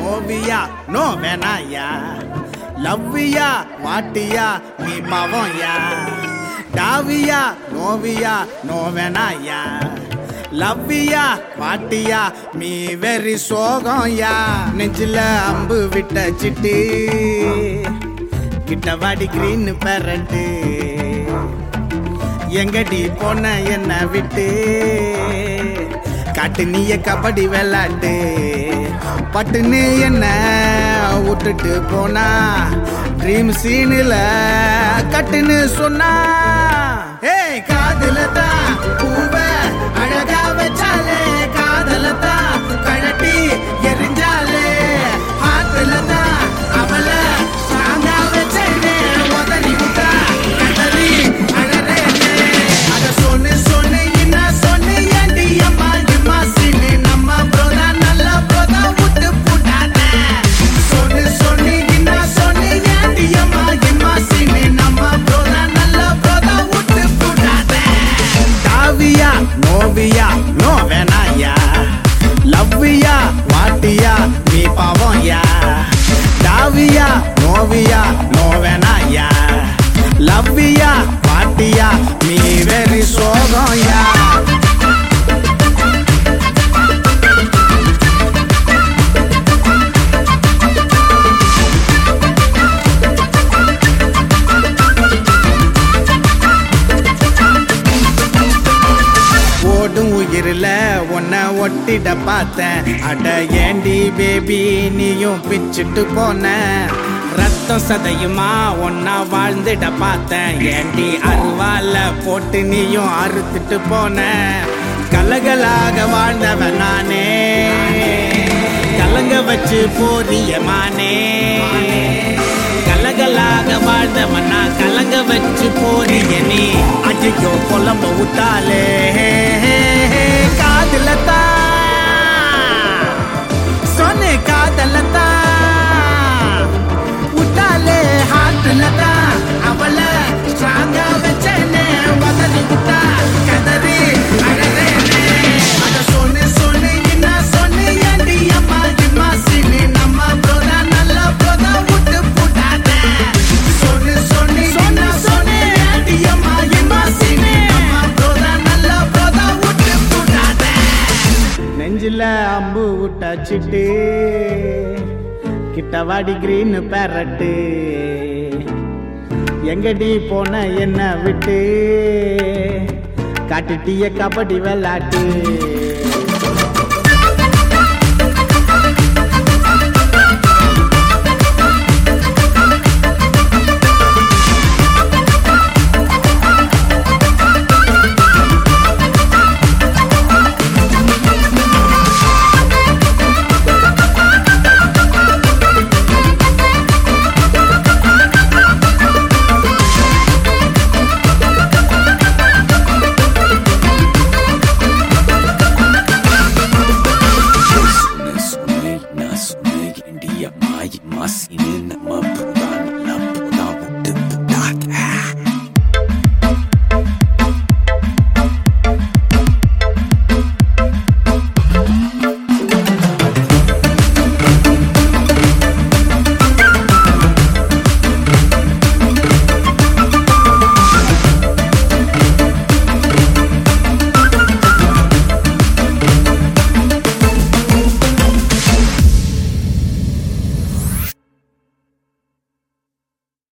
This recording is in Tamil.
ஓவியா நோ வேணாயா, லவ்வியா வாட்டியா நீ பாவம்யா, டாவியா நோவியா நோ வேணாயா, லவ்வியா பாட்டியா நீ வெறி சோகம்யா. நெஞ்சில அம்பு விட்ட சிட்டு கிட்ட வாடி கிரீன் பேரட்டு, எங்கடி போன என்ன விட்டு காட்டு நீய கபடி விளையாட்டு. பட்டுன்னு என்ன விட்டுட்டு போனா ட்ரீம் சீனில் கட்டுன்னு சொன்னா. ஏய் காதுல தான் பூவ அழகா வச்சாலே, காதல தான் கழட்டி எரிஞ்சாலே, ஆத்துல தான் அவளை சாங்கா வச்சேனே, உதறி விட்டா கதறி அழறேனே. அத சொன்னு சொன்னு என்ன சொன்னு ஏண்டி அம்மா இம்மா சீனு, நம்ம ப்ரோதா நல்ல ப்ரோதா விட்டு போட்டானே. சொன்னு சொன்னு என்ன சொன்னு ஏண்டி அம்மா இம்மா சீனு, நம்ம ப்ரோதா நல்ல ப்ரோதா விட்டு போட்டானே. டாவியா நோவியா நோ வேணாயா, லவ்வியா வாட்டியா நீ பாவம்யா, டாவியா நோவியா நோ வேணாயா, லவ்வியா வாட்டியா நீ வெறி சோகம்யா. ஓடும் உயிரில உன்னை ஒட்டிட பார்த்தேன், அட ஏண்டி பேபி நீயும் பிச்சுட்டு போன. ரத்தம் சதையுமா ஒன்னா வாழ்ந்துட பார்த்தேன், ஏண்டி அருவால போட்டு நீயும் அறுத்துட்டு போன. கலகலாக வாழ்ந்தவன் நானே, கலங்க வச்சு போறியமானே. கலகலாக வாழ்ந்தவன் நான், கலங்க வச்சு போறிய நீ. அஜிக்கோ கொலம்ப விட்டாலே காதல தான் சொன்ன, காதல தான் விட்டாலே ஹாத்துல தான் அவளை ஸ்ட்ராங்கா வச்சேனே, உதறி விட்டா கதறி அழறேனே. அத சொன்னு சொன்னு என்ன சொன்னு ஏண்டி அம்மா இம்மா சீனு, நம்ம ப்ரோதா நல்ல ப்ரோதா விட்டு போட்டானே. சொன்னு சொன்னு என்ன சொன்னு ஏண்டி அம்மா இம்மா சீனு, நம்ம ப்ரோதா நல்ல ப்ரோதா விட்டு போட்டானே. நெஞ்சில அம்பு விட்ட சிட்டு கிட்ட வாடி கிரீன் பேரட்டு, எங்கடி போன என்ன விட்டு காட்டுட்டிய கபடி விளையாட்டு.